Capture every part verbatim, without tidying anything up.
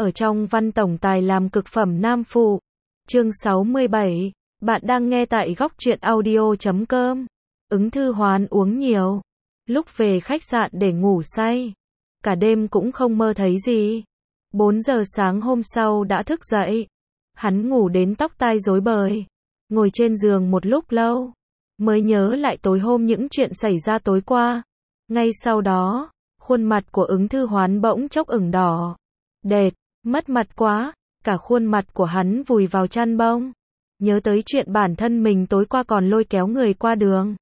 ở trong văn tổng tài làm cực phẩm nam phụ. Chương sáu mươi bảy, bạn đang nghe tại góc truyện audio chấm com. Ứng Thư Hoán uống nhiều, lúc về khách sạn để ngủ say, cả đêm cũng không mơ thấy gì. bốn giờ sáng hôm sau đã thức dậy, hắn ngủ đến tóc tai rối bời, ngồi trên giường một lúc lâu, mới nhớ lại tối hôm những chuyện xảy ra tối qua. Ngay sau đó, khuôn mặt của Ứng Thư Hoán bỗng chốc ửng đỏ, đệt, mất mặt quá, cả khuôn mặt của hắn vùi vào chăn bông. Nhớ tới chuyện bản thân mình tối qua còn lôi kéo người qua đường,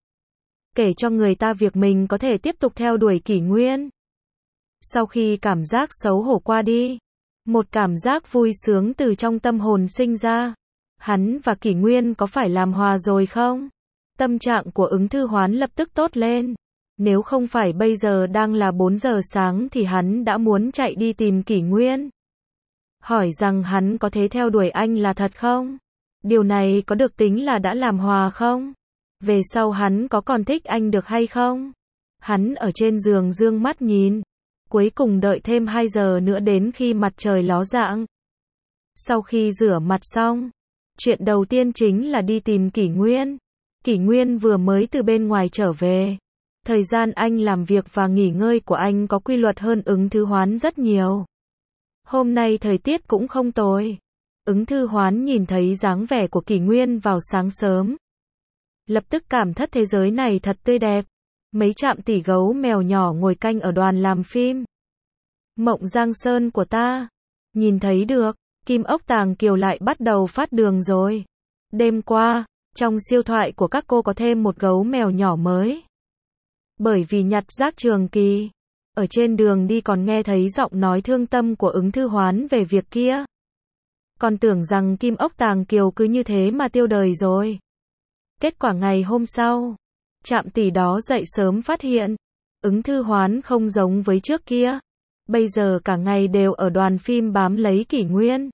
kể cho người ta việc mình có thể tiếp tục theo đuổi Kỷ Nguyên. Sau khi cảm giác xấu hổ qua đi, một cảm giác vui sướng từ trong tâm hồn sinh ra. Hắn và Kỷ Nguyên có phải làm hòa rồi không? Tâm trạng của Ứng Thư Hoán lập tức tốt lên. Nếu không phải bây giờ đang là bốn giờ sáng thì hắn đã muốn chạy đi tìm Kỷ Nguyên, hỏi rằng hắn có thể theo đuổi anh là thật không? Điều này có được tính là đã làm hòa không? Về sau hắn có còn thích anh được hay không? Hắn ở trên giường dương mắt nhìn, cuối cùng đợi thêm hai giờ nữa đến khi mặt trời ló dạng. Sau khi rửa mặt xong, chuyện đầu tiên chính là đi tìm Kỷ Nguyên. Kỷ Nguyên vừa mới từ bên ngoài trở về. Thời gian anh làm việc và nghỉ ngơi của anh có quy luật hơn Ứng Thư Hoán rất nhiều. Hôm nay thời tiết cũng không tồi. Ứng Thư Hoán nhìn thấy dáng vẻ của Kỷ Nguyên vào sáng sớm, lập tức cảm thất thế giới này thật tươi đẹp. Mấy chạm tỷ gấu mèo nhỏ ngồi canh ở đoàn làm phim. Mộng Giang Sơn của ta. Nhìn thấy được, Kim Ốc Tàng Kiều lại bắt đầu phát đường rồi. Đêm qua, trong siêu thoại của các cô có thêm một gấu mèo nhỏ mới. Bởi vì nhặt rác Trường Kỳ, ở trên đường đi còn nghe thấy giọng nói thương tâm của Ứng Thư Hoán về việc kia. Còn tưởng rằng Kim Ốc Tàng Kiều cứ như thế mà tiêu đời rồi. Kết quả ngày hôm sau, trạm tỷ đó dậy sớm phát hiện, Ứng Thư Hoán không giống với trước kia. Bây giờ cả ngày đều ở đoàn phim bám lấy Kỷ Nguyên.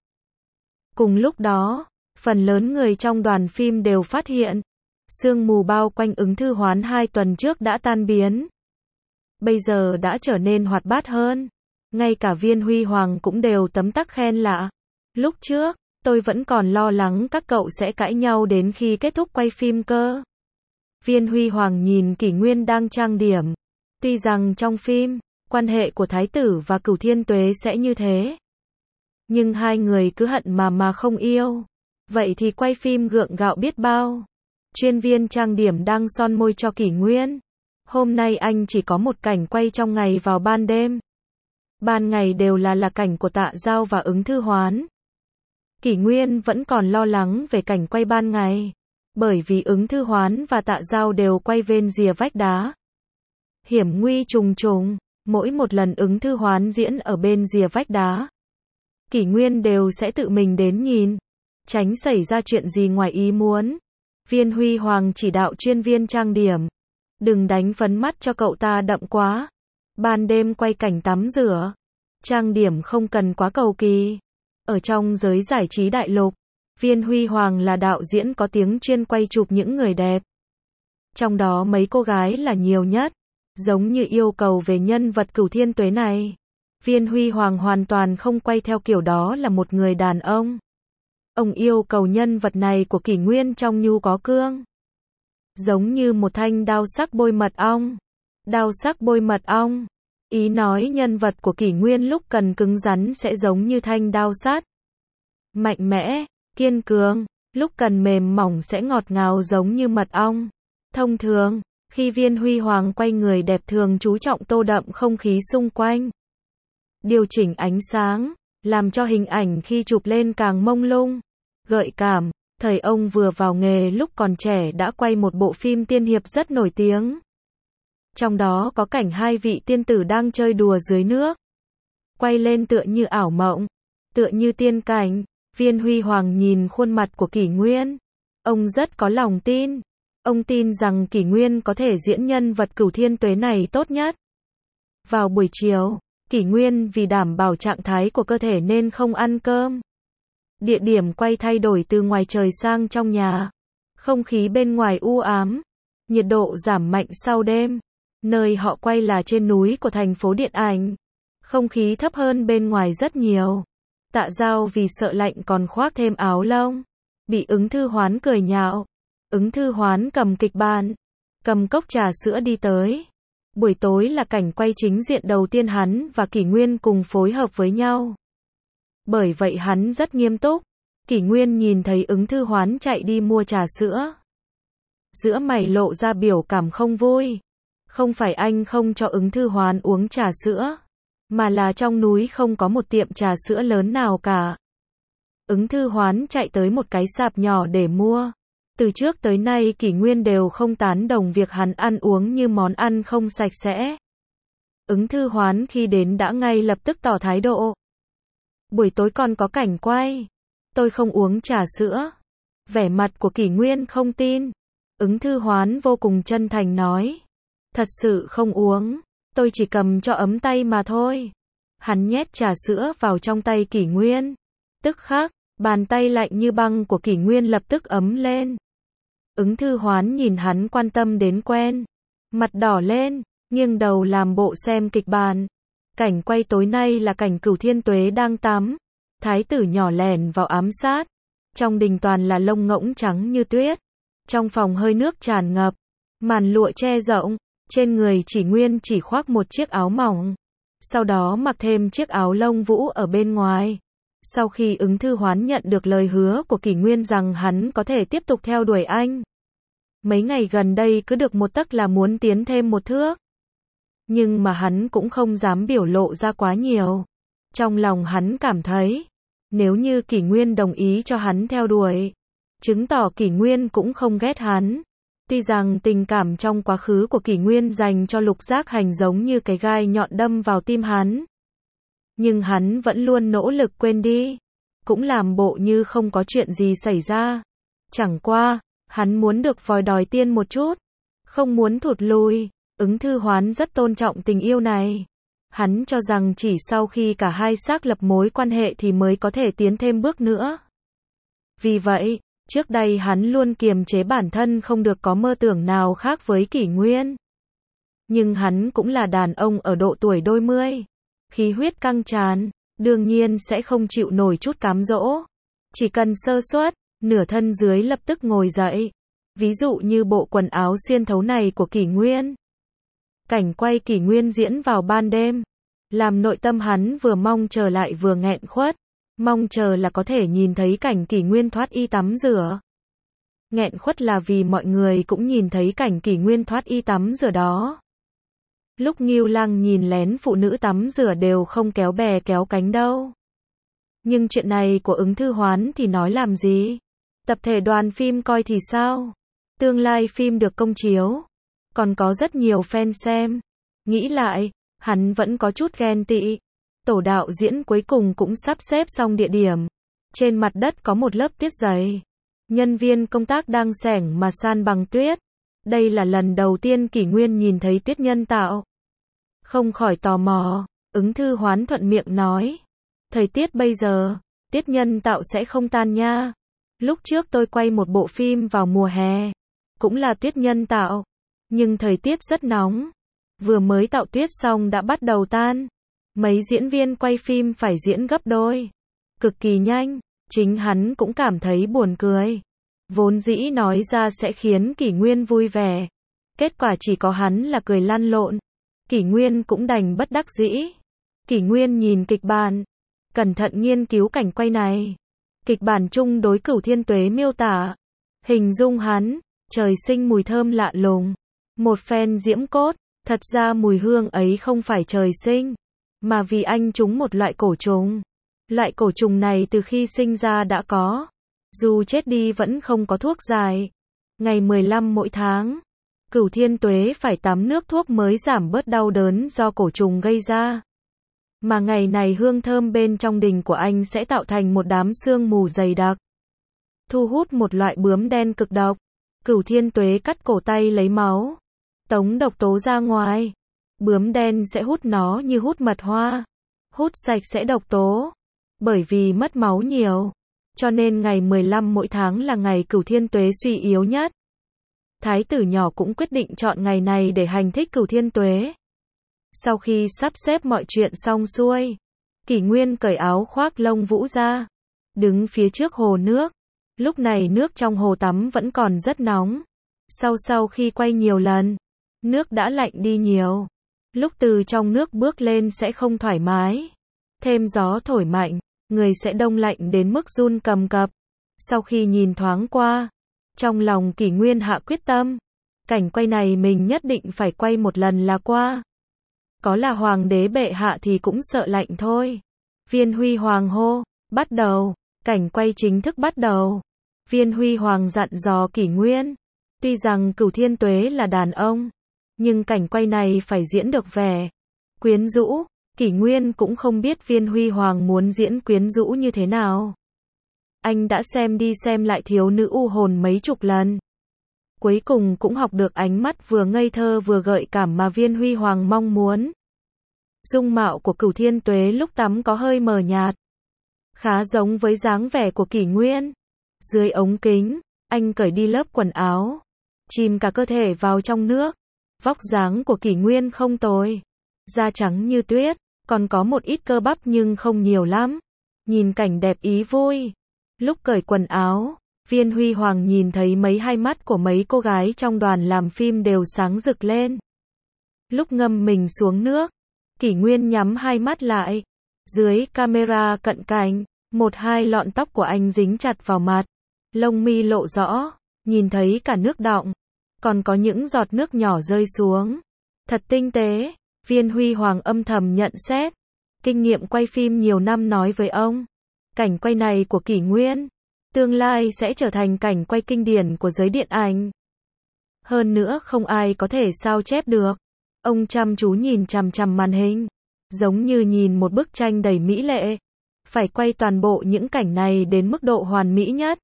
Cùng lúc đó, phần lớn người trong đoàn phim đều phát hiện, sương mù bao quanh Ứng Thư Hoán hai tuần trước đã tan biến. Bây giờ đã trở nên hoạt bát hơn. Ngay cả Viên Huy Hoàng cũng đều tấm tắc khen lạ. Lúc trước, tôi vẫn còn lo lắng các cậu sẽ cãi nhau đến khi kết thúc quay phim cơ. Viên Huy Hoàng nhìn Kỷ Nguyên đang trang điểm. Tuy rằng trong phim, quan hệ của Thái tử và Cửu Thiên Tuế sẽ như thế, nhưng hai người cứ hận mà mà không yêu. Vậy thì quay phim gượng gạo biết bao. Chuyên viên trang điểm đang son môi cho Kỷ Nguyên. Hôm nay anh chỉ có một cảnh quay trong ngày vào ban đêm. Ban ngày đều là là cảnh của Tạ Giao và Ứng Thư Hoán. Kỷ Nguyên vẫn còn lo lắng về cảnh quay ban ngày, bởi vì Ứng Thư Hoán và Tạ Giao đều quay bên rìa vách đá. Hiểm nguy trùng trùng, mỗi một lần Ứng Thư Hoán diễn ở bên rìa vách đá, Kỷ Nguyên đều sẽ tự mình đến nhìn, tránh xảy ra chuyện gì ngoài ý muốn. Viên Huy Hoàng chỉ đạo chuyên viên trang điểm, đừng đánh phấn mắt cho cậu ta đậm quá. Ban đêm quay cảnh tắm rửa, trang điểm không cần quá cầu kỳ. Ở trong giới giải trí đại lục, Viên Huy Hoàng là đạo diễn có tiếng chuyên quay chụp những người đẹp. Trong đó mấy cô gái là nhiều nhất. Giống như yêu cầu về nhân vật Cửu Thiên Tuế này, Viên Huy Hoàng hoàn toàn không quay theo kiểu đó là một người đàn ông. Ông yêu cầu nhân vật này của Kỷ Nguyên trong nhu có cương, giống như một thanh đao sắc bôi mật ong. Đao sắc bôi mật ong, ý nói nhân vật của Kỷ Nguyên lúc cần cứng rắn sẽ giống như thanh đao sắt, mạnh mẽ, kiên cường, lúc cần mềm mỏng sẽ ngọt ngào giống như mật ong. Thông thường, khi Viên Huy Hoàng quay người đẹp thường chú trọng tô đậm không khí xung quanh, điều chỉnh ánh sáng, làm cho hình ảnh khi chụp lên càng mông lung, gợi cảm. Thời ông vừa vào nghề lúc còn trẻ đã quay một bộ phim tiên hiệp rất nổi tiếng. Trong đó có cảnh hai vị tiên tử đang chơi đùa dưới nước. Quay lên tựa như ảo mộng, tựa như tiên cảnh. Viên Huy Hoàng nhìn khuôn mặt của Kỷ Nguyên, ông rất có lòng tin. Ông tin rằng Kỷ Nguyên có thể diễn nhân vật Cửu Thiên Tuế này tốt nhất. Vào buổi chiều, Kỷ Nguyên vì đảm bảo trạng thái của cơ thể nên không ăn cơm. Địa điểm quay thay đổi từ ngoài trời sang trong nhà. Không khí bên ngoài u ám, nhiệt độ giảm mạnh sau đêm. Nơi họ quay là trên núi của thành phố điện ảnh. Không khí thấp hơn bên ngoài rất nhiều. Tạ Giao vì sợ lạnh còn khoác thêm áo lông, bị Ứng Thư Hoán cười nhạo. Ứng Thư Hoán cầm kịch bản, cầm cốc trà sữa đi tới. Buổi tối là cảnh quay chính diện đầu tiên hắn và Kỷ Nguyên cùng phối hợp với nhau. Bởi vậy hắn rất nghiêm túc. Kỷ Nguyên nhìn thấy Ứng Thư Hoán chạy đi mua trà sữa, giữa mày lộ ra biểu cảm không vui. Không phải anh không cho Ứng Thư Hoán uống trà sữa, mà là trong núi không có một tiệm trà sữa lớn nào cả. Ứng Thư Hoán chạy tới một cái sạp nhỏ để mua. Từ trước tới nay Kỷ Nguyên đều không tán đồng việc hắn ăn uống như món ăn không sạch sẽ. Ứng Thư Hoán khi đến đã ngay lập tức tỏ thái độ. Buổi tối còn có cảnh quay, tôi không uống trà sữa. Vẻ mặt của Kỷ Nguyên không tin. Ứng Thư Hoán vô cùng chân thành nói. Thật sự không uống, tôi chỉ cầm cho ấm tay mà thôi. Hắn nhét trà sữa vào trong tay Kỷ Nguyên. Tức khắc, bàn tay lạnh như băng của Kỷ Nguyên lập tức ấm lên. Ứng Thư Hoán nhìn hắn quan tâm đến quen, mặt đỏ lên, nghiêng đầu làm bộ xem kịch bản. Cảnh quay tối nay là cảnh Cửu Thiên Tuế đang tắm. Thái tử nhỏ lẻn vào ám sát. Trong đình toàn là lông ngỗng trắng như tuyết. Trong phòng hơi nước tràn ngập, màn lụa che rộng, trên người chỉ Nguyên chỉ khoác một chiếc áo mỏng. Sau đó mặc thêm chiếc áo lông vũ ở bên ngoài. Sau khi Ứng Thư Hoán nhận được lời hứa của Kỷ Nguyên rằng hắn có thể tiếp tục theo đuổi anh. Mấy ngày gần đây cứ được một tấc là muốn tiến thêm một thước. Nhưng mà hắn cũng không dám biểu lộ ra quá nhiều. Trong lòng hắn cảm thấy, nếu như Kỷ Nguyên đồng ý cho hắn theo đuổi, chứng tỏ Kỷ Nguyên cũng không ghét hắn. Tuy rằng tình cảm trong quá khứ của Kỷ Nguyên dành cho Lục Giác Hành giống như cái gai nhọn đâm vào tim hắn. Nhưng hắn vẫn luôn nỗ lực quên đi, cũng làm bộ như không có chuyện gì xảy ra. Chẳng qua, hắn muốn được vòi đòi tiên một chút, không muốn thụt lùi. Ứng Thư Hoán rất tôn trọng tình yêu này. Hắn cho rằng chỉ sau khi cả hai xác lập mối quan hệ thì mới có thể tiến thêm bước nữa. Vì vậy, trước đây hắn luôn kiềm chế bản thân không được có mơ tưởng nào khác với Kỷ Nguyên. Nhưng hắn cũng là đàn ông ở độ tuổi đôi mươi. Khí huyết căng tràn, đương nhiên sẽ không chịu nổi chút cám dỗ. Chỉ cần sơ suất, nửa thân dưới lập tức ngồi dậy. Ví dụ như bộ quần áo xuyên thấu này của Kỷ Nguyên. Cảnh quay Kỷ Nguyên diễn vào ban đêm, làm nội tâm hắn vừa mong chờ lại vừa nghẹn khuất. Mong chờ là có thể nhìn thấy cảnh Kỷ Nguyên thoát y tắm rửa. Nghẹn khuất là vì mọi người cũng nhìn thấy cảnh Kỷ Nguyên thoát y tắm rửa đó. Lúc Ngưu Lăng nhìn lén phụ nữ tắm rửa đều không kéo bè kéo cánh đâu. Nhưng chuyện này của Ứng Thư Hoán thì nói làm gì? Tập thể đoàn phim coi thì sao? Tương lai phim được công chiếu, còn có rất nhiều fan xem. Nghĩ lại, hắn vẫn có chút ghen tị. Tổ đạo diễn cuối cùng cũng sắp xếp xong địa điểm. Trên mặt đất có một lớp tuyết dày. Nhân viên công tác đang xẻng mà san bằng tuyết. Đây là lần đầu tiên Kỷ Nguyên nhìn thấy tuyết nhân tạo. Không khỏi tò mò, Ứng Thư Hoán thuận miệng nói. Thời tiết bây giờ, tuyết nhân tạo sẽ không tan nha. Lúc trước tôi quay một bộ phim vào mùa hè, cũng là tuyết nhân tạo. Nhưng thời tiết rất nóng. Vừa mới tạo tuyết xong đã bắt đầu tan. Mấy diễn viên quay phim phải diễn gấp đôi. Cực kỳ nhanh, chính hắn cũng cảm thấy buồn cười. Vốn dĩ nói ra sẽ khiến Kỷ Nguyên vui vẻ. Kết quả chỉ có hắn là cười lăn lộn. Kỷ Nguyên cũng đành bất đắc dĩ. Kỷ Nguyên nhìn kịch bản, cẩn thận nghiên cứu cảnh quay này. Kịch bản chung đối Cửu Thiên Tuế miêu tả. Hình dung hắn, trời sinh mùi thơm lạ lùng. Một phen diễm cốt, thật ra mùi hương ấy không phải trời sinh, mà vì anh trúng một loại cổ trùng. Loại cổ trùng này từ khi sinh ra đã có. Dù chết đi vẫn không có thuốc giải. Ngày mười lăm mỗi tháng, Cửu Thiên Tuế phải tắm nước thuốc mới giảm bớt đau đớn do cổ trùng gây ra. Mà ngày này hương thơm bên trong đình của anh sẽ tạo thành một đám sương mù dày đặc, thu hút một loại bướm đen cực độc. Cửu Thiên Tuế cắt cổ tay lấy máu, tống độc tố ra ngoài. Bướm đen sẽ hút nó như hút mật hoa, hút sạch sẽ độc tố. Bởi vì mất máu nhiều, cho nên ngày mười lăm mỗi tháng là ngày Cửu Thiên Tuế suy yếu nhất. Thái tử nhỏ cũng quyết định chọn ngày này để hành thích Cửu Thiên Tuế. Sau khi sắp xếp mọi chuyện xong xuôi, Kỷ Nguyên cởi áo khoác lông vũ ra, đứng phía trước hồ nước. Lúc này nước trong hồ tắm vẫn còn rất nóng. Sau sau khi quay nhiều lần, nước đã lạnh đi nhiều. Lúc từ trong nước bước lên sẽ không thoải mái. Thêm gió thổi mạnh, người sẽ đông lạnh đến mức run cầm cập. Sau khi nhìn thoáng qua, trong lòng Kỷ Nguyên hạ quyết tâm. Cảnh quay này mình nhất định phải quay một lần là qua. Có là hoàng đế bệ hạ thì cũng sợ lạnh thôi. Viên Huy Hoàng hô, bắt đầu, cảnh quay chính thức bắt đầu. Viên Huy Hoàng dặn dò Kỷ Nguyên. Tuy rằng Cửu Thiên Tuế là đàn ông, nhưng cảnh quay này phải diễn được vẻ quyến rũ. Kỷ Nguyên cũng không biết Viên Huy Hoàng muốn diễn quyến rũ như thế nào. Anh đã xem đi xem lại Thiếu Nữ U Hồn mấy chục lần. Cuối cùng cũng học được ánh mắt vừa ngây thơ vừa gợi cảm mà Viên Huy Hoàng mong muốn. Dung mạo của Cửu Thiên Tuế lúc tắm có hơi mờ nhạt, khá giống với dáng vẻ của Kỷ Nguyên. Dưới ống kính, anh cởi đi lớp quần áo, chìm cả cơ thể vào trong nước. Vóc dáng của Kỷ Nguyên không tồi, da trắng như tuyết, còn có một ít cơ bắp nhưng không nhiều lắm. Nhìn cảnh đẹp ý vui. Lúc cởi quần áo, Viên Huy Hoàng nhìn thấy mấy hai mắt của mấy cô gái trong đoàn làm phim đều sáng rực lên. Lúc ngâm mình xuống nước, Kỷ Nguyên nhắm hai mắt lại. Dưới camera cận cảnh, một hai lọn tóc của anh dính chặt vào mặt, lông mi lộ rõ, nhìn thấy cả nước đọng, còn có những giọt nước nhỏ rơi xuống. Thật tinh tế, Viên Huy Hoàng âm thầm nhận xét. Kinh nghiệm quay phim nhiều năm nói với ông, cảnh quay này của Kỷ Nguyên, tương lai sẽ trở thành cảnh quay kinh điển của giới điện ảnh. Hơn nữa không ai có thể sao chép được. Ông chăm chú nhìn chằm chằm màn hình, giống như nhìn một bức tranh đầy mỹ lệ. Phải quay toàn bộ những cảnh này đến mức độ hoàn mỹ nhất.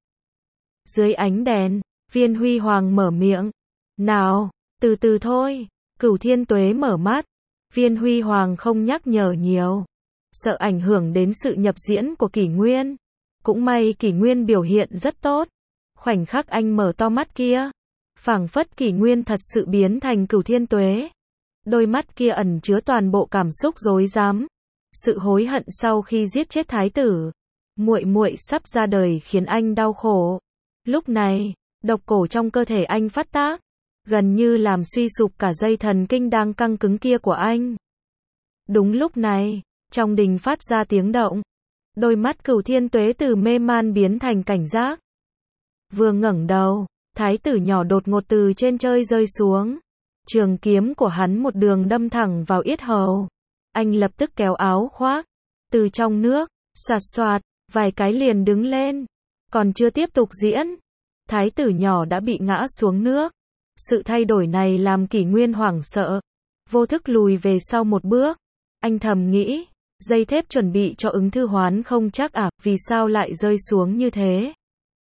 Dưới ánh đèn, Viên Huy Hoàng mở miệng. Nào, từ từ thôi. Cửu Thiên Tuế mở mắt. Viên Huy Hoàng không nhắc nhở nhiều, sợ ảnh hưởng đến sự nhập diễn của Kỷ Nguyên. Cũng may Kỷ Nguyên biểu hiện rất tốt. Khoảnh khắc anh mở to mắt kia, phảng phất Kỷ Nguyên thật sự biến thành Cửu Thiên Tuế. Đôi mắt kia ẩn chứa toàn bộ cảm xúc rối rắm, sự hối hận sau khi giết chết thái tử, muội muội sắp ra đời khiến anh đau khổ. Lúc này, độc cổ trong cơ thể anh phát tác, gần như làm suy sụp cả dây thần kinh đang căng cứng kia của anh. Đúng lúc này, trong đình phát ra tiếng động. Đôi mắt Cửu Thiên Tuế từ mê man biến thành cảnh giác. Vừa ngẩng đầu, thái tử nhỏ đột ngột từ trên trời rơi xuống. Trường kiếm của hắn một đường đâm thẳng vào yết hầu. Anh lập tức kéo áo khoác, từ trong nước, xoạt xoạt, vài cái liền đứng lên. Còn chưa tiếp tục diễn, thái tử nhỏ đã bị ngã xuống nước. Sự thay đổi này làm Kỷ Nguyên hoảng sợ, vô thức lùi về sau một bước. Anh thầm nghĩ, dây thép chuẩn bị cho Ứng Thư Hoán không chắc à, vì sao lại rơi xuống như thế?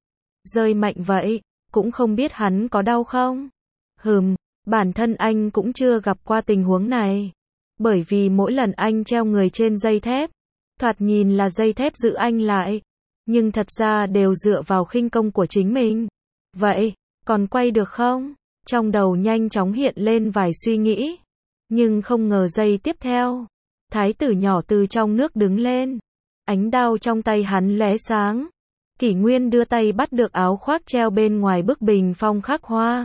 Rơi mạnh vậy, cũng không biết hắn có đau không? Hừm, bản thân anh cũng chưa gặp qua tình huống này. Bởi vì mỗi lần anh treo người trên dây thép, thoạt nhìn là dây thép giữ anh lại, nhưng thật ra đều dựa vào khinh công của chính mình. Vậy, còn quay được không? Trong đầu nhanh chóng hiện lên vài suy nghĩ. Nhưng không ngờ giây tiếp theo, thái tử nhỏ từ trong nước đứng lên. Ánh đao trong tay hắn lóe sáng. Kỷ Nguyên đưa tay bắt được áo khoác treo bên ngoài bức bình phong khắc hoa.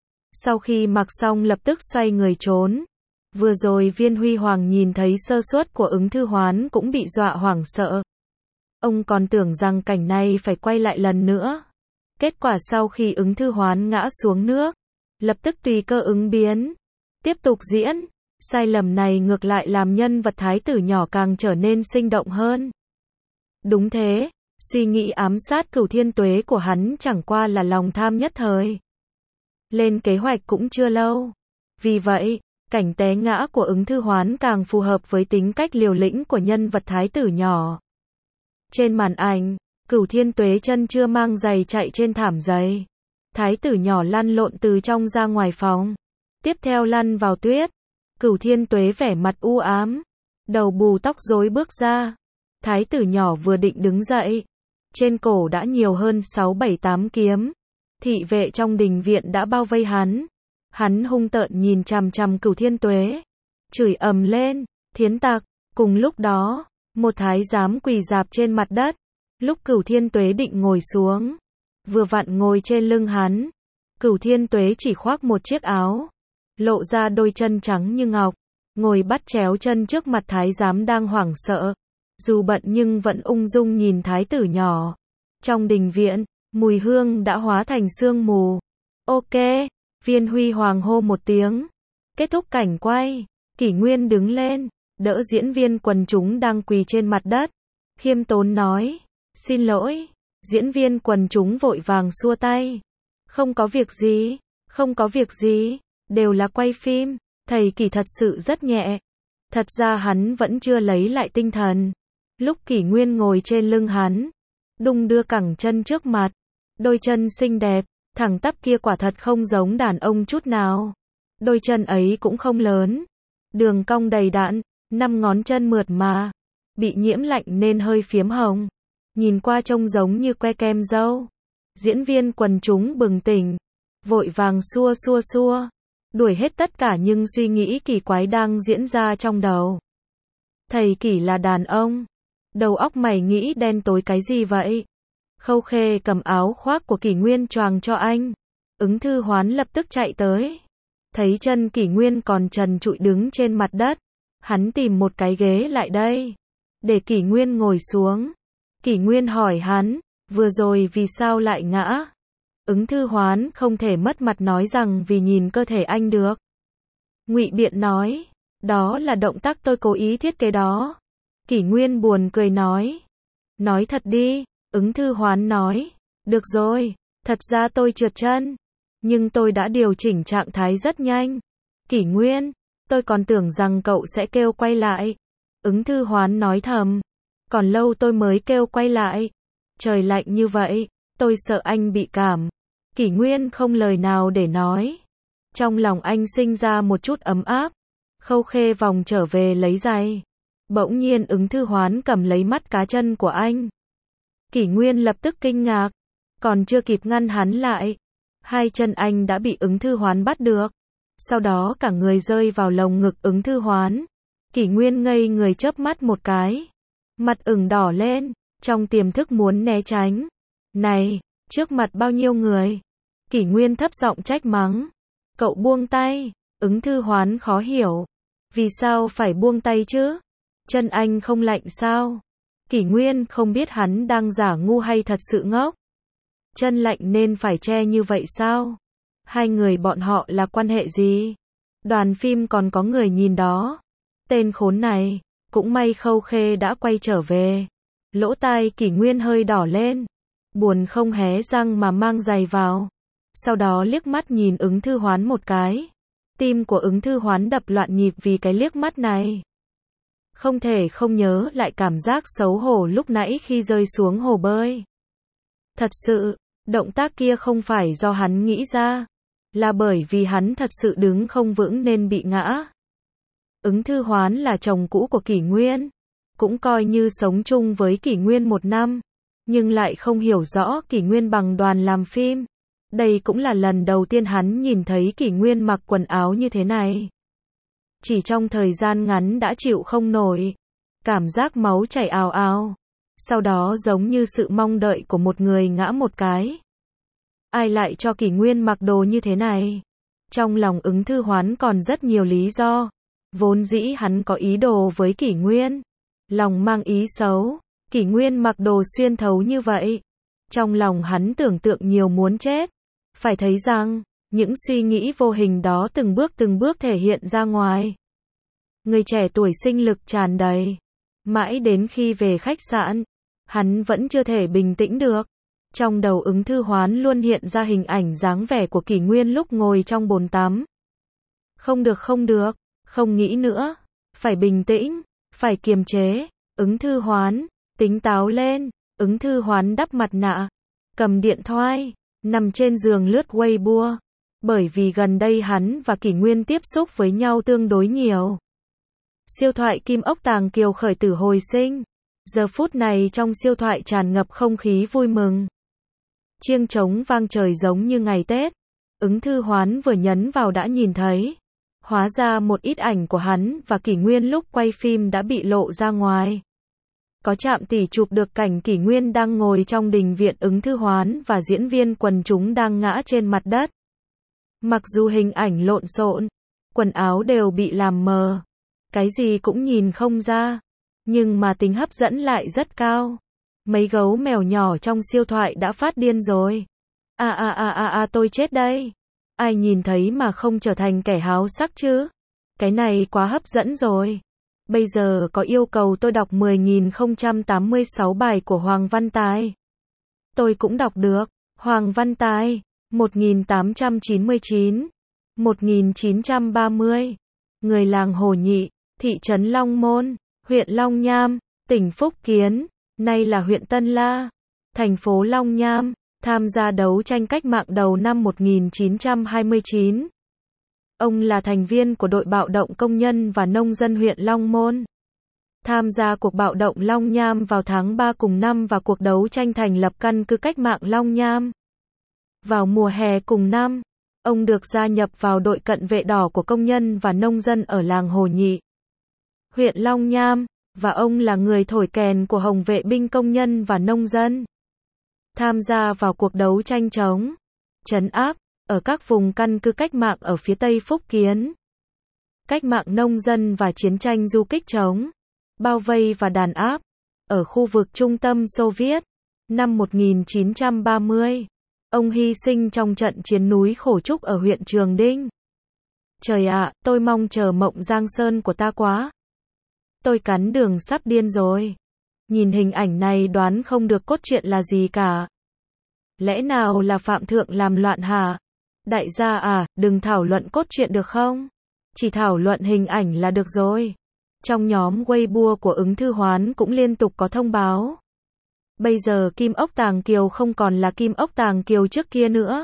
Sau khi mặc xong lập tức xoay người trốn. Vừa rồi Viên Huy Hoàng nhìn thấy sơ suất của Ứng Thư Hoán cũng bị dọa hoảng sợ. Ông còn tưởng rằng cảnh này phải quay lại lần nữa. Kết quả sau khi Ứng Thư Hoán ngã xuống nước, lập tức tùy cơ ứng biến, tiếp tục diễn. Sai lầm này ngược lại làm nhân vật thái tử nhỏ càng trở nên sinh động hơn. Đúng thế, suy nghĩ ám sát Cửu Thiên Tuế của hắn chẳng qua là lòng tham nhất thời. Lên kế hoạch cũng chưa lâu. Vì vậy, cảnh té ngã của Ứng Thư Hoán càng phù hợp với tính cách liều lĩnh của nhân vật thái tử nhỏ. Trên màn ảnh, Cửu Thiên Tuế chân chưa mang giày chạy trên thảm giày. Thái tử nhỏ lăn lộn từ trong ra ngoài phòng. Tiếp theo lăn vào tuyết. Cửu Thiên Tuế vẻ mặt u ám, đầu bù tóc rối bước ra. Thái tử nhỏ vừa định đứng dậy, trên cổ đã nhiều hơn sáu bảy tám kiếm. Thị vệ trong đình viện đã bao vây hắn. Hắn hung tợn nhìn chằm chằm Cửu Thiên Tuế, chửi ầm lên, thiến tặc. Cùng lúc đó, Một thái giám quỳ rạp trên mặt đất. Lúc Cửu Thiên Tuế định ngồi xuống, vừa vặn ngồi trên lưng hắn. Cửu Thiên Tuế chỉ khoác một chiếc áo, lộ ra đôi chân trắng như ngọc, ngồi bắt chéo chân trước mặt thái giám đang hoảng sợ. Dù bận nhưng vẫn ung dung nhìn thái tử nhỏ. Trong đình viện, mùi hương đã hóa thành sương mù. Ok, Viên Huy Hoàng hô một tiếng. Kết thúc cảnh quay, Kỷ Nguyên đứng lên, đỡ diễn viên quần chúng đang quỳ trên mặt đất. Khiêm tốn nói, xin lỗi. Diễn viên quần chúng vội vàng xua tay. Không có việc gì, không có việc gì, đều là quay phim. Thầy Kỷ thật sự rất nhẹ. Thật ra hắn vẫn chưa lấy lại tinh thần. Lúc Kỷ Nguyên ngồi trên lưng hắn, đung đưa cẳng chân trước mặt, đôi chân xinh đẹp, thẳng tắp kia quả thật không giống đàn ông chút nào. Đôi chân ấy cũng không lớn, đường cong đầy đặn, năm ngón chân mượt mà, bị nhiễm lạnh nên hơi phiếm hồng, nhìn qua trông giống như que kem dâu. Diễn viên quần chúng bừng tỉnh, vội vàng xua xua xua, đuổi hết tất cả những suy nghĩ kỳ quái đang diễn ra trong đầu. Thầy Kỷ là đàn ông, đầu óc mày nghĩ đen tối cái gì vậy? Khâu Khê cầm áo khoác của Kỷ Nguyên choàng cho anh. Ứng Thư Hoán lập tức chạy tới. Thấy chân Kỷ Nguyên còn trần trụi đứng trên mặt đất. Hắn tìm một cái ghế lại đây, để Kỷ Nguyên ngồi xuống. Kỷ Nguyên hỏi hắn, vừa rồi vì sao lại ngã? Ứng Thư Hoán không thể mất mặt nói rằng vì nhìn cơ thể anh được. Ngụy biện nói, đó là động tác tôi cố ý thiết kế đó. Kỷ Nguyên buồn cười nói, nói thật đi. Ứng Thư Hoán nói, được rồi, thật ra tôi trượt chân, nhưng tôi đã điều chỉnh trạng thái rất nhanh. Kỷ Nguyên, tôi còn tưởng rằng cậu sẽ kêu quay lại. Ứng Thư Hoán nói thầm, còn lâu tôi mới kêu quay lại. Trời lạnh như vậy, tôi sợ anh bị cảm. Kỷ Nguyên không lời nào để nói. Trong lòng anh sinh ra một chút ấm áp. Khâu Khê vòng trở về lấy giày. Bỗng nhiên Ứng Thư Hoán cầm lấy mắt cá chân của anh. Kỷ Nguyên lập tức kinh ngạc, còn chưa kịp ngăn hắn lại, hai chân anh đã bị Ứng Thư Hoán bắt được. Sau đó cả người rơi vào lồng ngực Ứng Thư Hoán. Kỷ Nguyên ngây người chớp mắt một cái, mặt ửng đỏ lên, trong tiềm thức muốn né tránh. Này, trước mặt bao nhiêu người? Kỷ Nguyên thấp giọng trách mắng. Cậu buông tay. Ứng Thư Hoán khó hiểu, vì sao phải buông tay chứ? Chân anh không lạnh sao? Kỷ Nguyên không biết hắn đang giả ngu hay thật sự ngốc. Chân lạnh nên phải che như vậy sao? Hai người bọn họ là quan hệ gì? Đoàn phim còn có người nhìn đó. Tên khốn này, cũng may Khâu Khê đã quay trở về. Lỗ tai Kỷ Nguyên hơi đỏ lên, buồn không hé răng mà mang giày vào. Sau đó liếc mắt nhìn Ứng Thư Hoán một cái. Tim của Ứng Thư Hoán đập loạn nhịp vì cái liếc mắt này. Không thể không nhớ lại cảm giác xấu hổ lúc nãy khi rơi xuống hồ bơi. Thật sự, động tác kia không phải do hắn nghĩ ra, là bởi vì hắn thật sự đứng không vững nên bị ngã. Ứng Thư Hoán là chồng cũ của Kỷ Nguyên, cũng coi như sống chung với Kỷ Nguyên một năm, nhưng lại không hiểu rõ Kỷ Nguyên bằng đoàn làm phim. Đây cũng là lần đầu tiên hắn nhìn thấy Kỷ Nguyên mặc quần áo như thế này. Chỉ trong thời gian ngắn đã chịu không nổi, cảm giác máu chảy ào ào, sau đó giống như sự mong đợi của một người ngã một cái. Ai lại cho Kỷ Nguyên mặc đồ như thế này? Trong lòng Ứng Thư Hoán còn rất nhiều lý do. Vốn dĩ hắn có ý đồ với Kỷ Nguyên, lòng mang ý xấu. Kỷ Nguyên mặc đồ xuyên thấu như vậy, trong lòng hắn tưởng tượng nhiều muốn chết. Phải thấy rằng, những suy nghĩ vô hình đó từng bước từng bước thể hiện ra ngoài. Người trẻ tuổi sinh lực tràn đầy. Mãi đến khi về khách sạn, hắn vẫn chưa thể bình tĩnh được. Trong đầu Ứng Thư Hoán luôn hiện ra hình ảnh dáng vẻ của Kỷ Nguyên lúc ngồi trong bồn tắm. Không được không được, không nghĩ nữa, phải bình tĩnh, phải kiềm chế. Ứng Thư Hoán, tính táo lên. Ứng Thư Hoán đắp mặt nạ, cầm điện thoại, nằm trên giường lướt Weibo. Bởi vì gần đây hắn và Kỷ Nguyên tiếp xúc với nhau tương đối nhiều. Siêu thoại Kim Ốc Tàng Kiều khởi tử hồi sinh. Giờ phút này trong siêu thoại tràn ngập không khí vui mừng. Chiêng trống vang trời giống như ngày Tết. Ứng Thư Hoán vừa nhấn vào đã nhìn thấy. Hóa ra một ít ảnh của hắn và Kỷ Nguyên lúc quay phim đã bị lộ ra ngoài. có Trạm Tỷ chụp được cảnh Kỷ Nguyên đang ngồi trong đình viện Ứng Thư Hoán và diễn viên quần chúng đang ngã trên mặt đất. Mặc dù hình ảnh lộn xộn, quần áo đều bị làm mờ, cái gì cũng nhìn không ra, nhưng mà tính hấp dẫn lại rất cao. Mấy gấu mèo nhỏ trong siêu thoại đã phát điên rồi. À à à à à tôi chết đây. Ai nhìn thấy mà không trở thành kẻ háo sắc chứ? Cái này quá hấp dẫn rồi. Bây giờ có yêu cầu tôi đọc mười nghìn không trăm tám mươi sáu bài của Hoàng Văn Tài. Tôi cũng đọc được. Hoàng Văn Tài, một nghìn tám trăm chín mươi chín, một nghìn chín trăm ba mươi. Người làng Hồ Nhị, thị trấn Long Môn, huyện Long Nham, tỉnh Phúc Kiến, nay là huyện Tân La, thành phố Long Nham, tham gia đấu tranh cách mạng đầu năm một nghìn chín trăm hai mươi chín. Ông là thành viên của đội bạo động công nhân và nông dân huyện Long Môn. Tham gia cuộc bạo động Long Nham vào tháng ba cùng năm và cuộc đấu tranh thành lập căn cứ cách mạng Long Nham. Vào mùa hè cùng năm, ông được gia nhập vào đội cận vệ đỏ của công nhân và nông dân ở làng Hồ Nhị, huyện Long Nham, và ông là người thổi kèn của Hồng vệ binh công nhân và nông dân. Tham gia vào cuộc đấu tranh chống trấn áp ở các vùng căn cứ cách mạng ở phía Tây Phúc Kiến. Cách mạng nông dân và chiến tranh du kích chống bao vây và đàn áp ở khu vực trung tâm Xô Viết. Năm một nghìn chín trăm ba mươi, ông hy sinh trong trận chiến núi Khổ Trúc ở huyện Trường Đinh. Trời ạ, tôi mong chờ mộng Giang Sơn của ta quá. Tôi cắn đường sắp điên rồi. Nhìn hình ảnh này đoán không được cốt truyện là gì cả. Lẽ nào là Phạm Thượng làm loạn hả? Đại gia à, đừng thảo luận cốt truyện được không? Chỉ thảo luận hình ảnh là được rồi. Trong nhóm Weibo của Ứng Thư Hoán cũng liên tục có thông báo. Bây giờ Kim Ốc Tàng Kiều không còn là Kim Ốc Tàng Kiều trước kia nữa.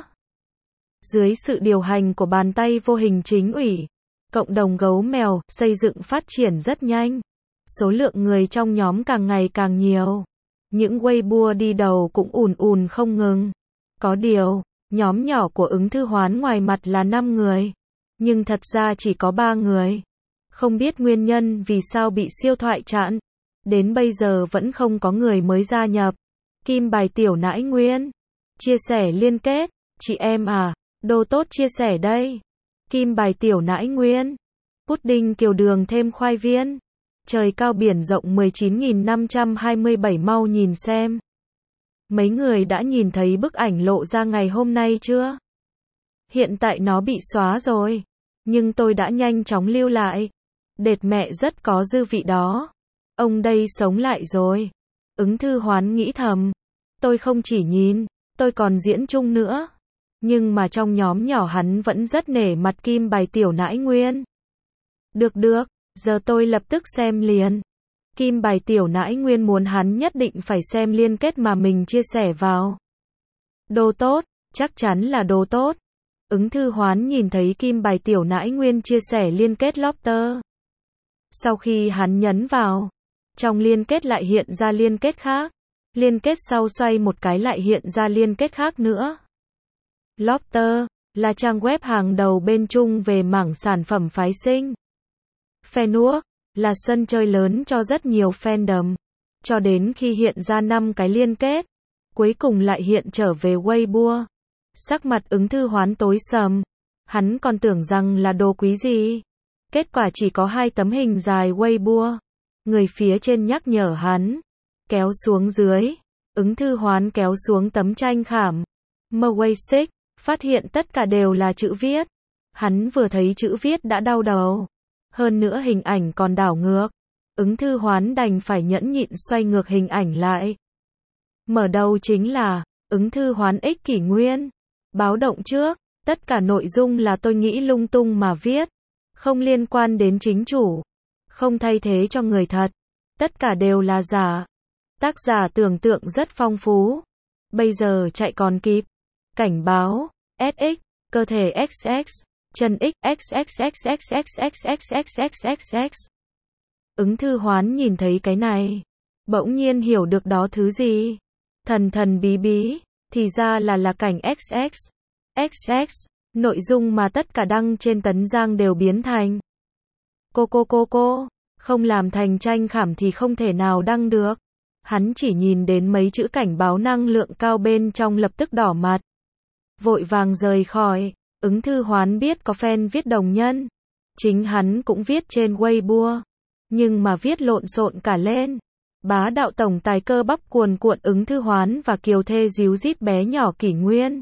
Dưới sự điều hành của bàn tay vô hình chính ủy, cộng đồng gấu mèo xây dựng phát triển rất nhanh. Số lượng người trong nhóm càng ngày càng nhiều. Những Weibo đi đầu cũng ùn ùn không ngừng. Có điều, nhóm nhỏ của Ứng Thư Hoán ngoài mặt là năm người, nhưng thật ra chỉ có ba người. Không biết nguyên nhân vì sao bị siêu thoại chặn. Đến bây giờ vẫn không có người mới gia nhập. Kim bài tiểu nãi nguyên. Chia sẻ liên kết. Chị em à, đồ tốt chia sẻ đây. Kim bài tiểu nãi nguyên. Pudding kiều đường thêm khoai viên. Trời cao biển rộng mười chín nghìn năm trăm hai mươi bảy mau nhìn xem. Mấy người đã nhìn thấy bức ảnh lộ ra ngày hôm nay chưa? Hiện tại nó bị xóa rồi. Nhưng tôi đã nhanh chóng lưu lại. Đệt mẹ rất có dư vị đó. Ông đây sống lại rồi. Ứng Thư Hoán nghĩ thầm. Tôi không chỉ nhìn, tôi còn diễn chung nữa. Nhưng mà trong nhóm nhỏ hắn vẫn rất nể mặt Kim bài tiểu nãi nguyên. Được được, giờ tôi lập tức xem liền. Kim bài tiểu nãi nguyên muốn hắn nhất định phải xem liên kết mà mình chia sẻ vào. Đồ tốt, chắc chắn là đồ tốt. Ứng Thư Hoán nhìn thấy Kim bài tiểu nãi nguyên chia sẻ liên kết Lobster. Sau khi hắn nhấn vào, trong liên kết lại hiện ra liên kết khác. Liên kết sau xoay một cái lại hiện ra liên kết khác nữa. Lobster là trang web hàng đầu bên Trung về mảng sản phẩm phái sinh. Fanwork là sân chơi lớn cho rất nhiều fandom. Cho đến khi hiện ra năm cái liên kết, cuối cùng lại hiện trở về Weibo. Sắc mặt Ứng Thư Hoán tối sầm. Hắn còn tưởng rằng là đồ quý gì. Kết quả chỉ có hai tấm hình dài Weibo. Người phía trên nhắc nhở hắn. Kéo xuống dưới. Ứng Thư Hoán kéo xuống tấm tranh khảm. Mwasic, phát hiện tất cả đều là chữ viết. Hắn vừa thấy chữ viết đã đau đầu. Hơn nữa hình ảnh còn đảo ngược. Ứng Thư Hoán đành phải nhẫn nhịn xoay ngược hình ảnh lại. Mở đầu chính là Ứng Thư Hoán ích kỷ nguyên. Báo động trước, tất cả nội dung là tôi nghĩ lung tung mà viết. Không liên quan đến chính chủ. Không thay thế cho người thật. Tất cả đều là giả. Tác giả tưởng tượng rất phong phú. Bây giờ chạy còn kịp. Cảnh báo. ét ích. Cơ thể ích ích. Chân X xxxxxxxxxxxxxx. Ứng Thư Hoán nhìn thấy cái này, bỗng nhiên hiểu được đó thứ gì. Thần thần bí bí, thì ra là là cảnh xx. xx, nội dung mà tất cả đăng trên Tấn Giang đều biến thành. Cô cô cô cô, không làm thành tranh khảm thì không thể nào đăng được. Hắn chỉ nhìn đến mấy chữ cảnh báo năng lượng cao bên trong lập tức đỏ mặt. Vội vàng rời khỏi. Ứng Thư Hoán biết có fan viết đồng nhân. Chính hắn cũng viết trên Weibo. Nhưng mà viết lộn xộn cả lên. Bá đạo tổng tài cơ bắp cuồn cuộn Ứng Thư Hoán và kiều thê díu dít bé nhỏ Kỷ Nguyên.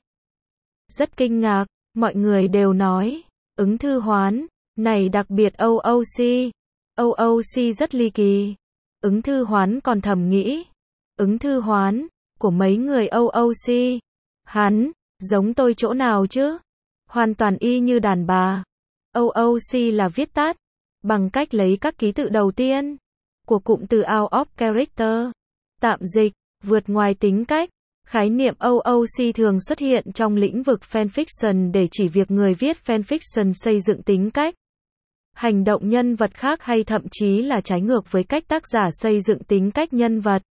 Rất kinh ngạc, mọi người đều nói, Ứng Thư Hoán, này đặc biệt o o xê, o o xê rất ly kỳ. Ứng Thư Hoán còn thầm nghĩ, Ứng Thư Hoán, của mấy người o o xê, hắn, giống tôi chỗ nào chứ? Hoàn toàn y như đàn bà. o o xê là viết tắt, bằng cách lấy các ký tự đầu tiên của cụm từ out of character, tạm dịch, vượt ngoài tính cách. Khái niệm o o xê thường xuất hiện trong lĩnh vực fanfiction để chỉ việc người viết fanfiction xây dựng tính cách, hành động nhân vật khác hay thậm chí là trái ngược với cách tác giả xây dựng tính cách nhân vật.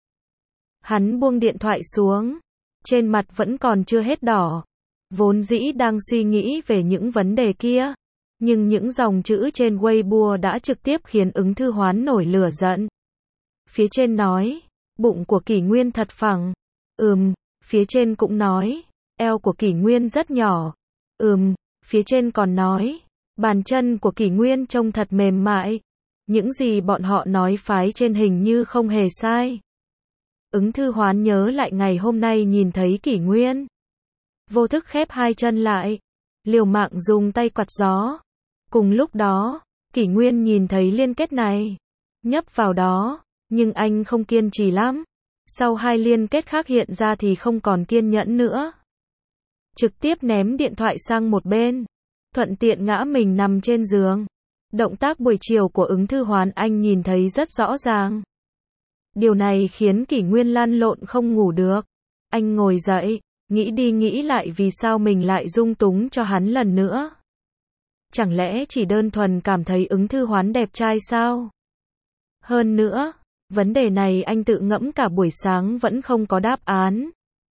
Hắn buông điện thoại xuống, trên mặt vẫn còn chưa hết đỏ. Vốn dĩ đang suy nghĩ về những vấn đề kia, nhưng những dòng chữ trên Weibo đã trực tiếp khiến Ứng Thư Hoán nổi lửa giận. Phía trên nói, bụng của Kỷ Nguyên thật phẳng. Ừm, phía trên cũng nói, eo của Kỷ Nguyên rất nhỏ. Ừm, phía trên còn nói, bàn chân của Kỷ Nguyên trông thật mềm mại. Những gì bọn họ nói phái trên hình như không hề sai. Ứng Thư Hoán nhớ lại ngày hôm nay nhìn thấy Kỷ Nguyên. Vô thức khép hai chân lại, liều mạng dùng tay quạt gió. Cùng lúc đó, Kỷ Nguyên nhìn thấy liên kết này, nhấp vào đó, nhưng anh không kiên trì lắm. Sau hai liên kết khác hiện ra thì không còn kiên nhẫn nữa. Trực tiếp ném điện thoại sang một bên, thuận tiện ngã mình nằm trên giường. Động tác buổi chiều của Ứng Thư Hoán anh nhìn thấy rất rõ ràng. Điều này khiến Kỷ Nguyên lăn lộn không ngủ được. Anh ngồi dậy, nghĩ đi nghĩ lại vì sao mình lại dung túng cho hắn lần nữa. Chẳng lẽ chỉ đơn thuần cảm thấy Ứng Thư Hoán đẹp trai sao? Hơn nữa, vấn đề này anh tự ngẫm cả buổi sáng vẫn không có đáp án.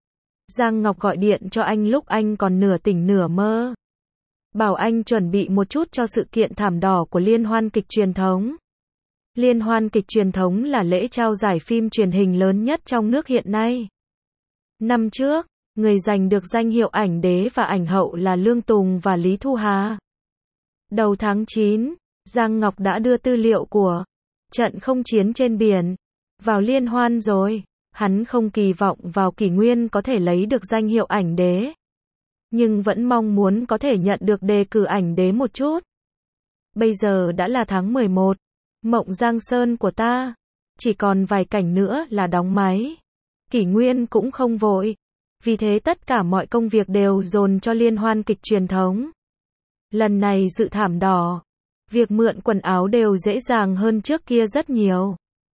Giang Ngọc gọi điện cho anh lúc anh còn nửa tỉnh nửa mơ. Bảo anh chuẩn bị một chút cho sự kiện thảm đỏ của Liên hoan kịch truyền thống. Liên hoan kịch truyền thống là lễ trao giải phim truyền hình lớn nhất trong nước hiện nay. Năm trước, người giành được danh hiệu ảnh đế và ảnh hậu là Lương Tùng và Lý Thu Hà. Đầu tháng chín, Giang Ngọc đã đưa tư liệu của Trận không chiến trên biển vào liên hoan rồi. Hắn không kỳ vọng vào Kỷ Nguyên có thể lấy được danh hiệu ảnh đế, nhưng vẫn mong muốn có thể nhận được đề cử ảnh đế một chút. Bây giờ đã là tháng mười một, Mộng Giang Sơn của ta chỉ còn vài cảnh nữa là đóng máy. Kỷ Nguyên cũng không vội, vì thế tất cả mọi công việc đều dồn cho liên hoan kịch truyền thống. Lần này dự thảm đỏ, việc mượn quần áo đều dễ dàng hơn trước kia rất nhiều.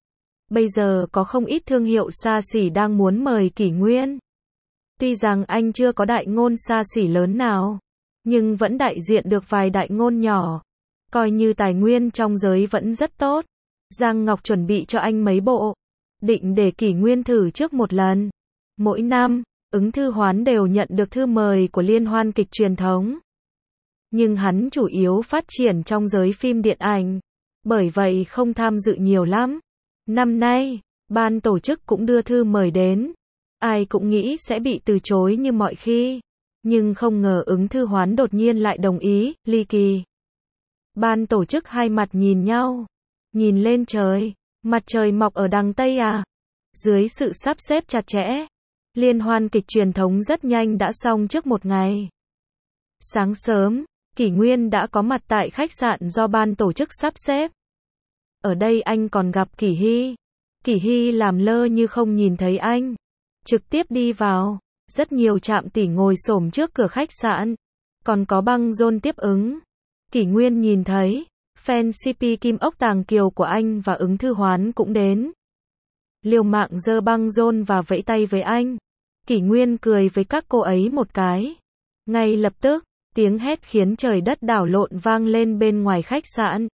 Bây giờ có không ít thương hiệu xa xỉ đang muốn mời Kỷ Nguyên. Tuy rằng anh chưa có đại ngôn xa xỉ lớn nào, nhưng vẫn đại diện được vài đại ngôn nhỏ. Coi như tài nguyên trong giới vẫn rất tốt. Giang Ngọc chuẩn bị cho anh mấy bộ, định để Kỷ Nguyên thử trước một lần. Mỗi năm, Ứng Thư Hoán đều nhận được thư mời của liên hoan kịch truyền thống. Nhưng hắn chủ yếu phát triển trong giới phim điện ảnh, bởi vậy không tham dự nhiều lắm. Năm nay, ban tổ chức cũng đưa thư mời đến. Ai cũng nghĩ sẽ bị từ chối như mọi khi, nhưng không ngờ Ứng Thư Hoán đột nhiên lại đồng ý, ly kỳ. Ban tổ chức hai mặt nhìn nhau, nhìn lên trời, mặt trời mọc ở đằng Tây à. Dưới sự sắp xếp chặt chẽ, liên hoan kịch truyền thống rất nhanh đã xong trước một ngày. Sáng sớm, Kỷ Nguyên đã có mặt tại khách sạn do ban tổ chức sắp xếp. Ở đây anh còn gặp Kỷ Hy. Kỷ Hy làm lơ như không nhìn thấy anh, trực tiếp đi vào. Rất nhiều trạm tỷ ngồi xổm trước cửa khách sạn, còn có băng rôn tiếp ứng. Kỷ Nguyên nhìn thấy, fan xê pê Kim Ốc Tàng Kiều của anh và Ứng Thư Hoán cũng đến. Liều mạng giơ băng rôn và vẫy tay với anh. Kỷ Nguyên cười với các cô ấy một cái. Ngay lập tức, tiếng hét khiến trời đất đảo lộn vang lên bên ngoài khách sạn.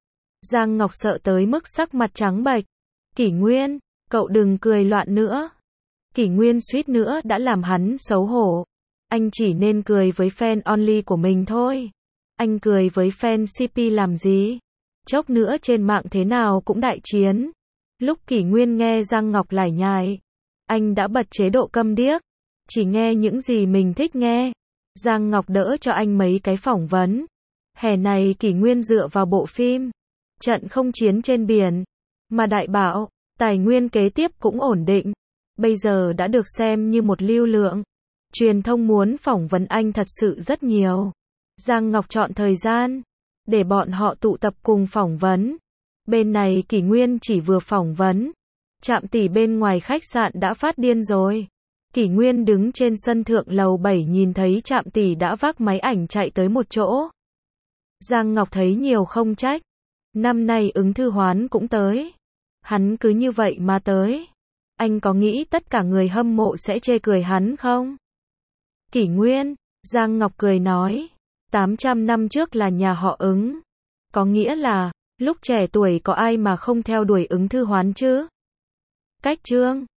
Giang Ngọc sợ tới mức sắc mặt trắng bệch. Kỷ Nguyên, cậu đừng cười loạn nữa. Kỷ Nguyên suýt nữa đã làm hắn xấu hổ. Anh chỉ nên cười với fan only của mình thôi. Anh cười với fan xê pê làm gì? Chốc nữa trên mạng thế nào cũng đại chiến. Lúc Kỷ Nguyên nghe Giang Ngọc lải nhải, anh đã bật chế độ câm điếc, chỉ nghe những gì mình thích nghe. Giang Ngọc đỡ cho anh mấy cái phỏng vấn. Hè này Kỷ Nguyên dựa vào bộ phim Trận không chiến trên biển mà đại bảo, tài nguyên kế tiếp cũng ổn định. Bây giờ đã được xem như một lưu lượng. Truyền thông muốn phỏng vấn anh thật sự rất nhiều. Giang Ngọc chọn thời gian để bọn họ tụ tập cùng phỏng vấn. Bên này Kỷ Nguyên chỉ vừa phỏng vấn, Trạm Tỷ bên ngoài khách sạn đã phát điên rồi. Kỷ Nguyên đứng trên sân thượng lầu bảy nhìn thấy Trạm Tỷ đã vác máy ảnh chạy tới một chỗ. Giang Ngọc thấy nhiều không trách. Năm nay ứng thư hoán cũng tới. Hắn cứ như vậy mà tới. Anh có nghĩ tất cả người hâm mộ sẽ chê cười hắn không? Kỷ Nguyên, Giang Ngọc cười nói, tám trăm năm trước là nhà họ Ứng. Có nghĩa là, lúc trẻ tuổi có ai mà không theo đuổi ứng thư hoán chứ? Cách Trương